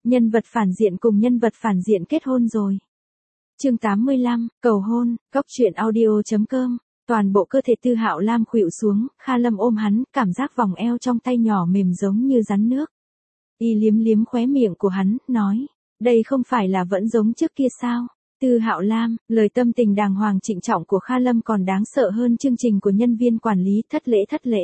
Nhân vật phản diện cùng nhân vật phản diện kết hôn rồi. Chương 85, cầu hôn, góc truyện audio.com. Toàn bộ cơ thể Tư Hạo Lam khuỵu xuống, Kha Lâm ôm hắn, cảm giác vòng eo trong tay nhỏ mềm giống như rắn nước. Y liếm liếm khóe miệng của hắn, nói, đây không phải là vẫn giống trước kia sao? Tư Hạo Lam, lời tâm tình đàng hoàng trịnh trọng của Kha Lâm còn đáng sợ hơn chương trình của nhân viên quản lý, thất lễ.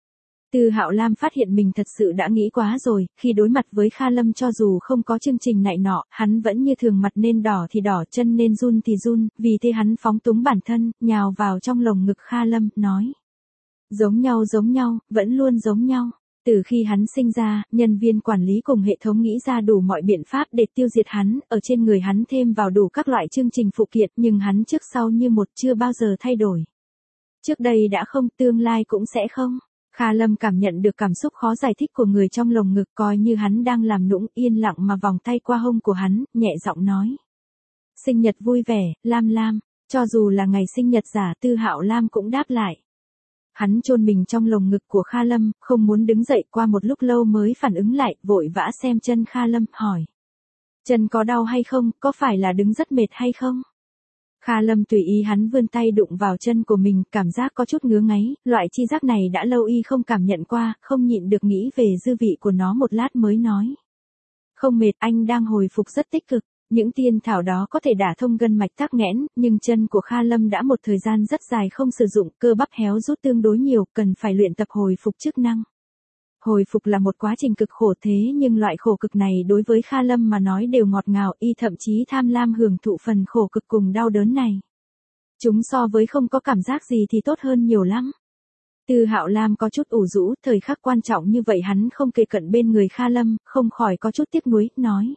Tư Hạo Lam phát hiện mình thật sự đã nghĩ quá rồi, khi đối mặt với Kha Lâm cho dù không có chương trình này nọ, hắn vẫn như thường, mặt nên đỏ thì đỏ, chân nên run thì run, vì thế hắn phóng túng bản thân, nhào vào trong lồng ngực Kha Lâm, nói. Giống nhau, vẫn luôn giống nhau. Từ khi hắn sinh ra, nhân viên quản lý cùng hệ thống nghĩ ra đủ mọi biện pháp để tiêu diệt hắn, ở trên người hắn thêm vào đủ các loại chương trình phụ kiện, nhưng hắn trước sau như một, chưa bao giờ thay đổi. Trước đây đã không, tương lai cũng sẽ không. Kha Lâm cảm nhận được cảm xúc khó giải thích của người trong lồng ngực, coi như hắn đang làm nũng, yên lặng mà vòng tay qua hông của hắn, nhẹ giọng nói. Sinh nhật vui vẻ, Lam, cho dù là ngày sinh nhật giả, Tư Hạo Lam cũng đáp lại. Hắn chôn mình trong lồng ngực của Kha Lâm, không muốn đứng dậy, qua một lúc lâu mới phản ứng lại, vội vã xem chân Kha Lâm, hỏi. Chân có đau hay không, có phải là đứng rất mệt hay không? Kha Lâm tùy ý hắn vươn tay đụng vào chân của mình, cảm giác có chút ngứa ngáy, loại chi giác này đã lâu y không cảm nhận qua, không nhịn được nghĩ về dư vị của nó một lát mới nói. Không mệt, anh đang hồi phục rất tích cực, những tiên thảo đó có thể đả thông gân mạch tắc nghẽn, nhưng chân của Kha Lâm đã một thời gian rất dài không sử dụng, cơ bắp héo rút tương đối nhiều, cần phải luyện tập hồi phục chức năng. Hồi phục là một quá trình cực khổ, thế nhưng loại khổ cực này đối với Kha Lâm mà nói đều ngọt ngào, y thậm chí tham lam hưởng thụ phần khổ cực cùng đau đớn này. Chúng so với không có cảm giác gì thì tốt hơn nhiều lắm. Tư Hạo Lam có chút ủ rũ, thời khắc quan trọng như vậy hắn không kề cận bên người Kha Lâm, không khỏi có chút tiếc nuối, nói.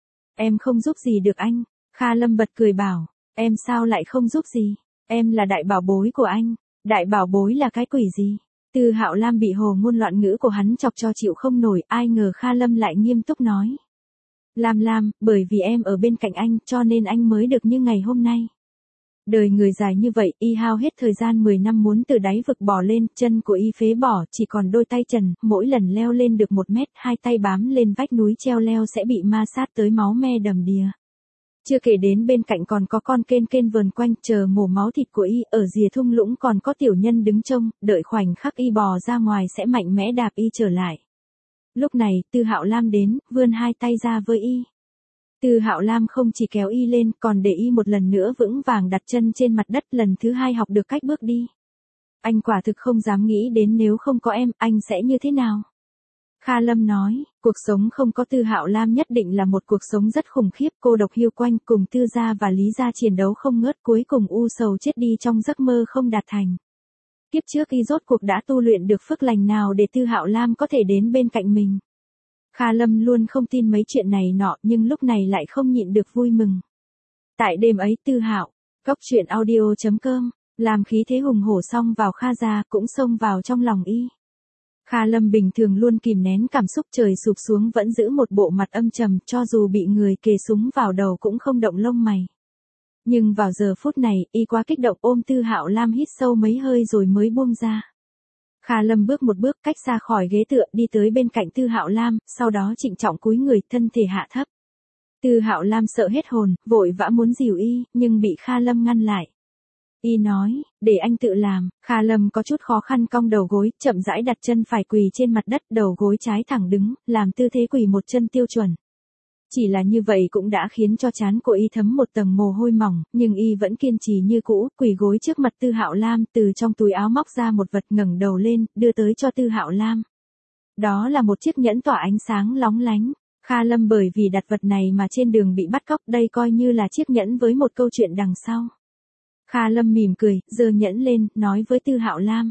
Em không giúp gì được anh. Kha Lâm bật cười bảo, em sao lại không giúp gì, em là đại bảo bối của anh. Đại bảo bối là cái quỷ gì? Tư Hạo Lam bị hồ ngôn loạn ngữ của hắn chọc cho chịu không nổi, ai ngờ Kha Lâm lại nghiêm túc nói. Lam, bởi vì em ở bên cạnh anh, cho nên anh mới được như ngày hôm nay. Đời người dài như vậy, y hao hết thời gian 10 năm muốn từ đáy vực bò lên, chân của y phế bỏ, chỉ còn đôi tay trần, mỗi lần leo lên được 1 mét, hai tay bám lên vách núi treo leo sẽ bị ma sát tới máu me đầm đìa. Chưa kể đến bên cạnh còn có con kên vờn quanh chờ mổ máu thịt của y, ở rìa thung lũng còn có tiểu nhân đứng trông, đợi khoảnh khắc y bò ra ngoài sẽ mạnh mẽ đạp y trở lại. Lúc này, Tư Hạo Lam đến, vươn hai tay ra với y. Tư Hạo Lam không chỉ kéo y lên, còn để y một lần nữa vững vàng đặt chân trên mặt đất, lần thứ 2 học được cách bước đi. Anh quả thực không dám nghĩ đến nếu không có em, anh sẽ như thế nào. Kha Lâm nói, cuộc sống không có Tư Hạo Lam nhất định là một cuộc sống rất khủng khiếp, cô độc hiu quanh, cùng Tư gia và Lý gia chiến đấu không ngớt, cuối cùng u sầu chết đi trong giấc mơ không đạt thành. Kiếp trước y rốt cuộc đã tu luyện được phước lành nào để Tư Hạo Lam có thể đến bên cạnh mình. Kha Lâm luôn không tin mấy chuyện này nọ, nhưng lúc này lại không nhịn được vui mừng. Tại đêm ấy Tư Hạo, góc truyện audio.com, làm khí thế hùng hổ xông vào Kha gia, cũng xông vào trong lòng y. Kha Lâm bình thường luôn kìm nén cảm xúc, trời sụp xuống vẫn giữ một bộ mặt âm trầm, cho dù bị người kề súng vào đầu cũng không động lông mày. Nhưng vào giờ phút này, y quá kích động, ôm Tư Hạo Lam hít sâu mấy hơi rồi mới buông ra. Kha Lâm bước một bước cách ra khỏi ghế tựa, đi tới bên cạnh Tư Hạo Lam, sau đó trịnh trọng cúi người, thân thể hạ thấp. Tư Hạo Lam sợ hết hồn, vội vã muốn dìu y, nhưng bị Kha Lâm ngăn lại. Y nói, để anh tự làm. Kha Lâm có chút khó khăn cong đầu gối, chậm rãi đặt chân phải quỳ trên mặt đất, đầu gối trái thẳng đứng, làm tư thế quỳ một chân tiêu chuẩn. Chỉ là như vậy cũng đã khiến cho trán của y thấm một tầng mồ hôi mỏng, nhưng y vẫn kiên trì như cũ, quỳ gối trước mặt Tư Hạo Lam, từ trong túi áo móc ra một vật, ngẩng đầu lên, đưa tới cho Tư Hạo Lam. Đó là một chiếc nhẫn tỏa ánh sáng lóng lánh. Kha Lâm bởi vì đặt vật này mà trên đường bị bắt cóc, đây coi như là chiếc nhẫn với một câu chuyện đằng sau. Kha Lâm mỉm cười, giơ nhẫn lên, nói với Tư Hạo Lam.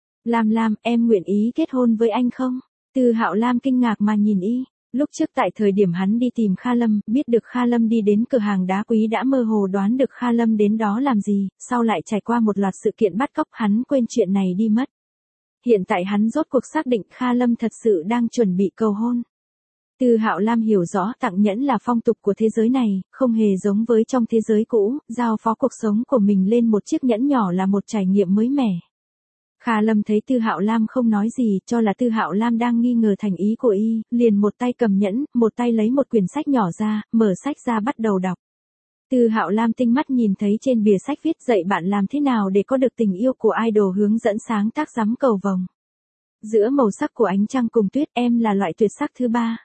Lam, em nguyện ý kết hôn với anh không? Tư Hạo Lam kinh ngạc mà nhìn y. Lúc trước tại thời điểm hắn đi tìm Kha Lâm, biết được Kha Lâm đi đến cửa hàng đá quý đã mơ hồ đoán được Kha Lâm đến đó làm gì, sau lại trải qua một loạt sự kiện bắt cóc, hắn quên chuyện này đi mất. Hiện tại hắn rốt cuộc xác định Kha Lâm thật sự đang chuẩn bị cầu hôn. Tư Hạo Lam hiểu rõ tặng nhẫn là phong tục của thế giới này, không hề giống với trong thế giới cũ, giao phó cuộc sống của mình lên một chiếc nhẫn nhỏ là một trải nghiệm mới mẻ. Kha Lâm thấy Tư Hạo Lam không nói gì, cho là Tư Hạo Lam đang nghi ngờ thành ý của y, liền một tay cầm nhẫn, một tay lấy một quyển sách nhỏ ra, mở sách ra bắt đầu đọc. Tư Hạo Lam tinh mắt nhìn thấy trên bìa sách viết dạy bạn làm thế nào để có được tình yêu của idol, hướng dẫn sáng tác giám cầu vồng. Giữa màu sắc của ánh trăng cùng tuyết, em là loại tuyệt sắc thứ ba.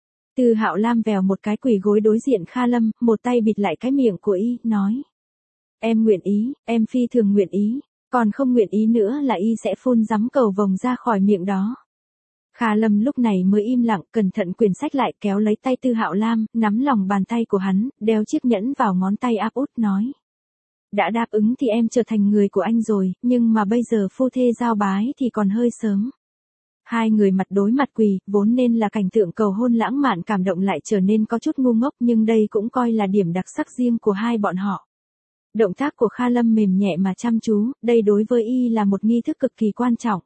Tư Hạo Lam vèo một cái quỳ gối đối diện Kha Lâm, một tay bịt lại cái miệng của y, nói. Em nguyện ý, em phi thường nguyện ý, còn không nguyện ý nữa là y sẽ phun giám cầu vồng ra khỏi miệng đó. Kha Lâm lúc này mới im lặng, cẩn thận quyển sách lại, kéo lấy tay Tư Hạo Lam, nắm lòng bàn tay của hắn, đeo chiếc nhẫn vào ngón tay áp út, nói. Đã đáp ứng thì em trở thành người của anh rồi, nhưng mà bây giờ phu thê giao bái thì còn hơi sớm. Hai người mặt đối mặt quỳ, vốn nên là cảnh tượng cầu hôn lãng mạn cảm động lại trở nên có chút ngu ngốc, nhưng đây cũng coi là điểm đặc sắc riêng của hai bọn họ. Động tác của Kha Lâm mềm nhẹ mà chăm chú, đây đối với y là một nghi thức cực kỳ quan trọng.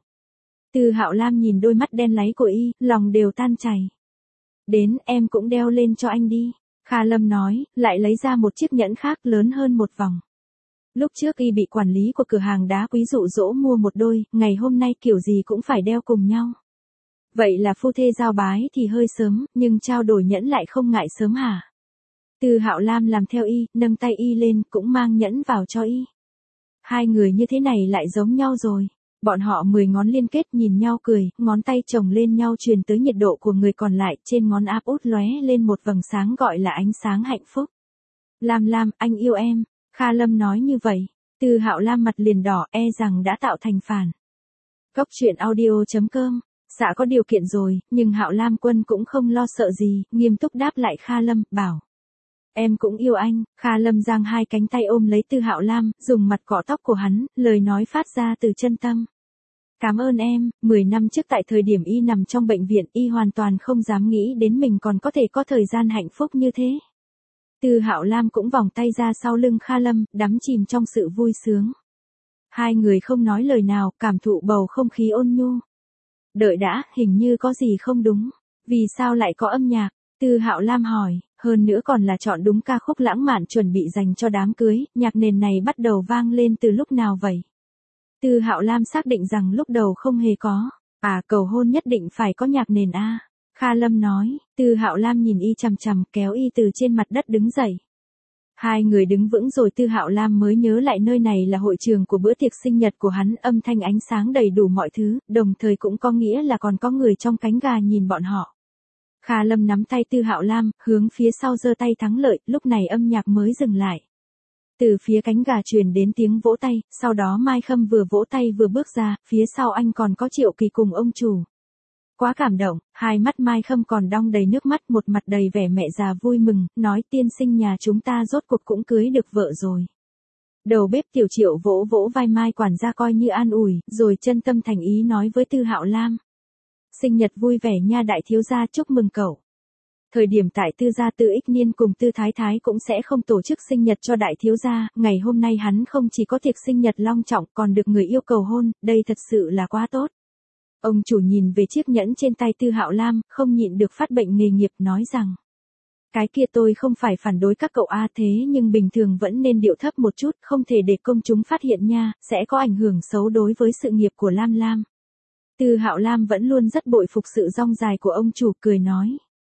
Tư Hạo Lam nhìn đôi mắt đen láy của y, lòng đều tan chảy. Đến, em cũng đeo lên cho anh đi. Kha Lâm nói, lại lấy ra một chiếc nhẫn khác lớn hơn một vòng. Lúc trước y bị quản lý của cửa hàng đá quý dụ dỗ mua một đôi, ngày hôm nay kiểu gì cũng phải đeo cùng nhau. Vậy là phu thê giao bái thì hơi sớm, nhưng trao đổi nhẫn lại không ngại sớm hả? Tư Hạo Lam làm theo y, nâng tay y lên, cũng mang nhẫn vào cho y. Hai người như thế này lại giống nhau rồi. Bọn họ 10 ngón liên kết nhìn nhau cười, ngón tay chồng lên nhau truyền tới nhiệt độ của người còn lại, trên ngón áp út lóe lên một vầng sáng gọi là ánh sáng hạnh phúc. Lam Lam, anh yêu em. Kha Lâm nói như vậy. Tư Hạo Lam mặt liền đỏ, e rằng đã tạo thành phản. Cốc truyện audio.com. Dạ có điều kiện rồi, nhưng Hạo Lam Quân cũng không lo sợ gì, nghiêm túc đáp lại Kha Lâm, bảo. Em cũng yêu anh. Kha Lâm giang hai cánh tay ôm lấy Tư Hạo Lam, dùng mặt cọ tóc của hắn, lời nói phát ra từ chân tâm. Cảm ơn em. 10 năm trước tại thời điểm y nằm trong bệnh viện, y hoàn toàn không dám nghĩ đến mình còn có thể có thời gian hạnh phúc như thế. Tư Hạo Lam cũng vòng tay ra sau lưng Kha Lâm, đắm chìm trong sự vui sướng. Hai người không nói lời nào, cảm thụ bầu không khí ôn nhu. Đợi đã, hình như có gì không đúng. Vì sao lại có âm nhạc? Tư Hạo Lam hỏi, hơn nữa còn là chọn đúng ca khúc lãng mạn chuẩn bị dành cho đám cưới, nhạc nền này bắt đầu vang lên từ lúc nào vậy? Tư Hạo Lam xác định rằng lúc đầu không hề có. À, cầu hôn nhất định phải có nhạc nền a. Kha Lâm nói. Tư Hạo Lam nhìn y chằm chằm, kéo y từ trên mặt đất đứng dậy. Hai người đứng vững rồi Tư Hạo Lam mới nhớ lại nơi này là hội trường của bữa tiệc sinh nhật của hắn, âm thanh ánh sáng đầy đủ mọi thứ, đồng thời cũng có nghĩa là còn có người trong cánh gà nhìn bọn họ. Kha Lâm nắm tay Tư Hạo Lam, hướng phía sau giơ tay thắng lợi, lúc này âm nhạc mới dừng lại. Từ phía cánh gà truyền đến tiếng vỗ tay, sau đó Mai Khâm vừa vỗ tay vừa bước ra, phía sau anh còn có Triệu Kỳ cùng ông chủ. Quá cảm động, hai mắt Mai Khâm còn đong đầy nước mắt, một mặt đầy vẻ mẹ già vui mừng, nói tiên sinh nhà chúng ta rốt cuộc cũng cưới được vợ rồi. Đầu bếp Tiểu Triệu vỗ vỗ vai Mai quản gia coi như an ủi, rồi chân tâm thành ý nói với Tư Hạo Lam. Sinh nhật vui vẻ nha đại thiếu gia, chúc mừng cậu. Thời điểm tại Tư gia Tư Ích Niên cùng Tư Thái Thái cũng sẽ không tổ chức sinh nhật cho đại thiếu gia, ngày hôm nay hắn không chỉ có tiệc sinh nhật long trọng còn được người yêu cầu hôn, đây thật sự là quá tốt. Ông chủ nhìn về chiếc nhẫn trên tay Tư Hạo Lam, không nhịn được phát bệnh nghề nghiệp, nói rằng. Cái kia tôi không phải phản đối các cậu thế nhưng bình thường vẫn nên điệu thấp một chút, không thể để công chúng phát hiện nha, sẽ có ảnh hưởng xấu đối với sự nghiệp của Lam Lam. Tư Hạo Lam vẫn luôn rất bội phục sự dong dài của ông chủ, cười nói.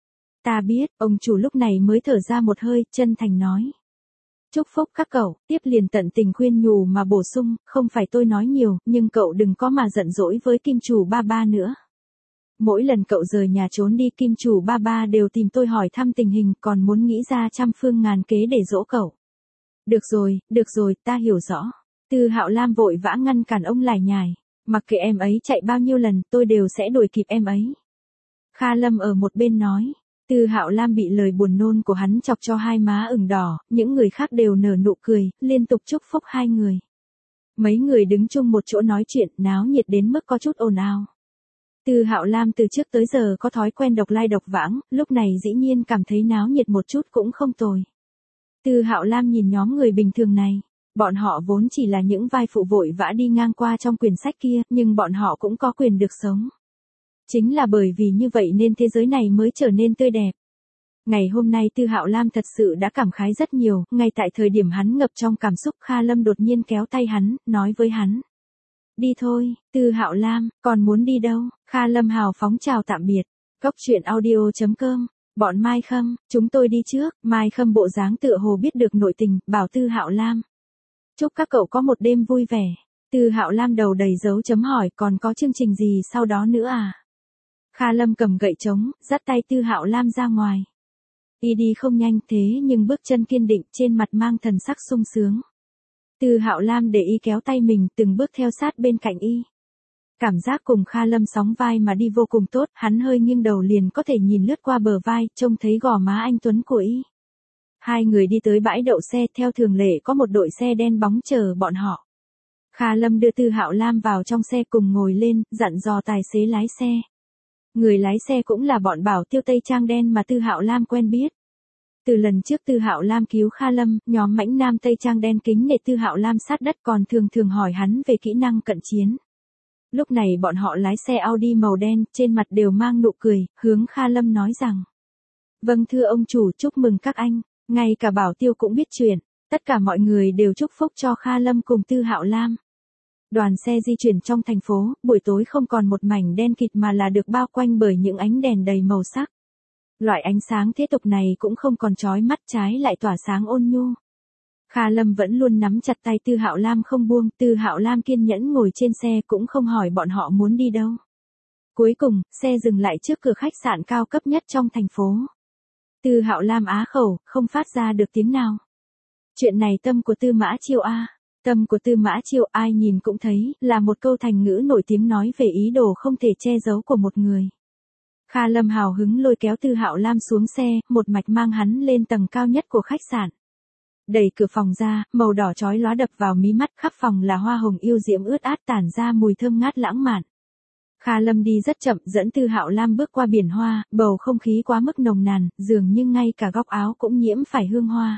Ta biết, ông chủ lúc này mới thở ra một hơi, chân thành nói. Chúc phúc các cậu, tiếp liền tận tình khuyên nhủ mà bổ sung, không phải tôi nói nhiều, nhưng cậu đừng có mà giận dỗi với kim chủ ba ba nữa. Mỗi lần cậu rời nhà trốn đi kim chủ ba ba đều tìm tôi hỏi thăm tình hình, còn muốn nghĩ ra trăm phương ngàn kế để dỗ cậu. Được rồi, ta hiểu rõ. Tư Hạo Lam vội vã ngăn cản ông lải nhải. Mặc kệ em ấy chạy bao nhiêu lần, tôi đều sẽ đuổi kịp em ấy. Kha Lâm ở một bên nói. Tư Hạo Lam bị lời buồn nôn của hắn chọc cho hai má ửng đỏ, những người khác đều nở nụ cười, liên tục chúc phúc hai người. Mấy người đứng chung một chỗ nói chuyện, náo nhiệt đến mức có chút ồn ào. Tư Hạo Lam từ trước tới giờ có thói quen độc lai độc vãng, lúc này dĩ nhiên cảm thấy náo nhiệt một chút cũng không tồi. Tư Hạo Lam nhìn nhóm người bình thường này, bọn họ vốn chỉ là những vai phụ vội vã đi ngang qua trong quyển sách kia, nhưng bọn họ cũng có quyền được sống. Chính là bởi vì như vậy nên thế giới này mới trở nên tươi đẹp. Ngày hôm nay Tư Hạo Lam thật sự đã cảm khái rất nhiều, ngay tại thời điểm hắn ngập trong cảm xúc Kha Lâm đột nhiên kéo tay hắn, nói với hắn. Đi thôi, Tư Hạo Lam, còn muốn đi đâu? Kha Lâm hào phóng chào tạm biệt. Cốc truyện audio.com. Bọn Mai Khâm, chúng tôi đi trước. Mai Khâm bộ dáng tựa hồ biết được nội tình, bảo Tư Hạo Lam. Chúc các cậu có một đêm vui vẻ. Tư Hạo Lam đầu đầy dấu chấm hỏi, còn có chương trình gì sau đó nữa à? Kha Lâm cầm gậy trống, dắt tay Tư Hạo Lam ra ngoài. Y đi không nhanh thế nhưng bước chân kiên định, trên mặt mang thần sắc sung sướng. Tư Hạo Lam để Y kéo tay mình, từng bước theo sát bên cạnh Y. Cảm giác cùng Kha Lâm sóng vai mà đi vô cùng tốt, hắn hơi nghiêng đầu liền có thể nhìn lướt qua bờ vai, trông thấy gò má anh tuấn của Y. Hai người đi tới bãi đậu xe, theo thường lệ có một đội xe đen bóng chờ bọn họ. Kha Lâm đưa Tư Hạo Lam vào trong xe cùng ngồi lên, dặn dò tài xế lái xe. Người lái xe cũng là bọn Bảo Tiêu Tây Trang đen mà Tư Hạo Lam quen biết. Từ lần trước Tư Hạo Lam cứu Kha Lâm, nhóm mãnh nam Tây Trang đen kính nể Tư Hạo Lam sát đất, còn thường thường hỏi hắn về kỹ năng cận chiến. Lúc này bọn họ lái xe Audi màu đen, trên mặt đều mang nụ cười, hướng Kha Lâm nói rằng: Vâng thưa ông chủ, chúc mừng các anh, ngay cả Bảo Tiêu cũng biết chuyện. Tất cả mọi người đều chúc phúc cho Kha Lâm cùng Tư Hạo Lam. Đoàn xe di chuyển trong thành phố, buổi tối không còn một mảnh đen kịt mà là được bao quanh bởi những ánh đèn đầy màu sắc. Loại ánh sáng thế tục này cũng không còn chói mắt, trái lại tỏa sáng ôn nhu. Kha Lâm vẫn luôn nắm chặt tay Tư Hạo Lam không buông, Tư Hạo Lam kiên nhẫn ngồi trên xe cũng không hỏi bọn họ muốn đi đâu. Cuối cùng, xe dừng lại trước cửa khách sạn cao cấp nhất trong thành phố. Tư Hạo Lam á khẩu, không phát ra được tiếng nào. Chuyện này tâm của Tư Mã Chiêu a. Tâm của Tư Mã Chiêu ai nhìn cũng thấy, là một câu thành ngữ nổi tiếng nói về ý đồ không thể che giấu của một người. Kha Lâm hào hứng lôi kéo Tư Hạo Lam xuống xe, một mạch mang hắn lên tầng cao nhất của khách sạn. Đẩy cửa phòng ra, màu đỏ chói lóa đập vào mí mắt, khắp phòng là hoa hồng yêu diễm ướt át tản ra mùi thơm ngát lãng mạn. Kha Lâm đi rất chậm, dẫn Tư Hạo Lam bước qua biển hoa, bầu không khí quá mức nồng nàn, dường như ngay cả góc áo cũng nhiễm phải hương hoa.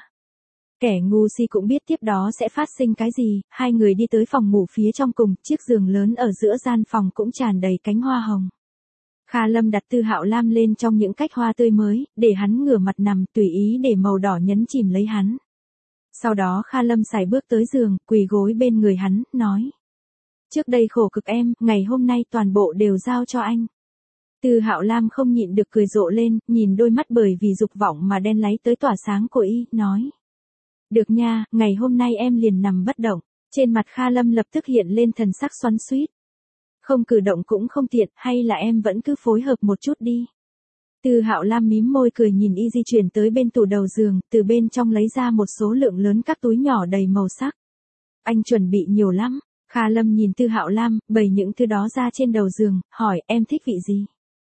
Kẻ ngu si cũng biết tiếp đó sẽ phát sinh cái gì, hai người đi tới phòng ngủ phía trong cùng, chiếc giường lớn ở giữa gian phòng cũng tràn đầy cánh hoa hồng. Kha Lâm đặt Tư Hạo Lam lên trong những cách hoa tươi mới, để hắn ngửa mặt nằm, tùy ý để màu đỏ nhấn chìm lấy hắn. Sau đó Kha Lâm sải bước tới giường, quỳ gối bên người hắn, nói: Trước đây khổ cực em, ngày hôm nay toàn bộ đều giao cho anh. Tư Hạo Lam không nhịn được cười rộ lên, nhìn đôi mắt bởi vì dục vọng mà đen láy tới tỏa sáng của Y, nói: Được nha, ngày hôm nay em liền nằm bất động. Trên mặt Kha Lâm lập tức hiện lên thần sắc xoắn xuýt. Không cử động cũng không tiện, hay là em vẫn cứ phối hợp một chút đi. Tư Hạo Lam mím môi cười nhìn Y di chuyển tới bên tủ đầu giường, từ bên trong lấy ra một số lượng lớn các túi nhỏ đầy màu sắc. Anh chuẩn bị nhiều lắm. Kha Lâm nhìn Tư Hạo Lam, bày những thứ đó ra trên đầu giường, hỏi: Em thích vị gì?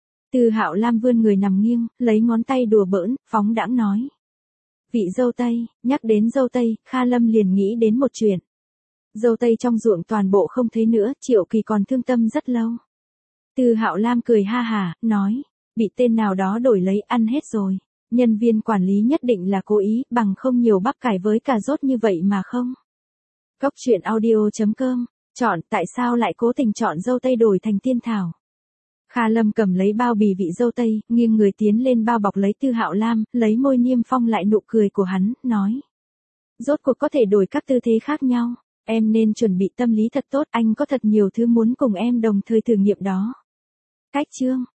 Tư Hạo Lam vươn người nằm nghiêng, lấy ngón tay đùa bỡn, phóng đãng nói: Vị dâu tây. Nhắc đến dâu tây, Kha Lâm liền nghĩ đến một chuyện. Dâu tây trong ruộng toàn bộ không thấy nữa, Triệu Kỳ còn thương tâm rất lâu. Tư Hạo Lam cười ha hả, nói: Bị tên nào đó đổi lấy, ăn hết rồi. Nhân viên quản lý nhất định là cố ý, bằng không nhiều bắp cải với cà rốt như vậy mà không. Cốc truyện audio.com. Chọn, tại sao lại cố tình chọn dâu tây đổi thành tiên thảo? Kha Lâm cầm lấy bao bì vị dâu tây, nghiêng người tiến lên bao bọc lấy Tư Hạo Lam, lấy môi niêm phong lại nụ cười của hắn, nói: Rốt cuộc có thể đổi các tư thế khác nhau. Em nên chuẩn bị tâm lý thật tốt, anh có thật nhiều thứ muốn cùng em đồng thời thử nghiệm đó. Cách chương.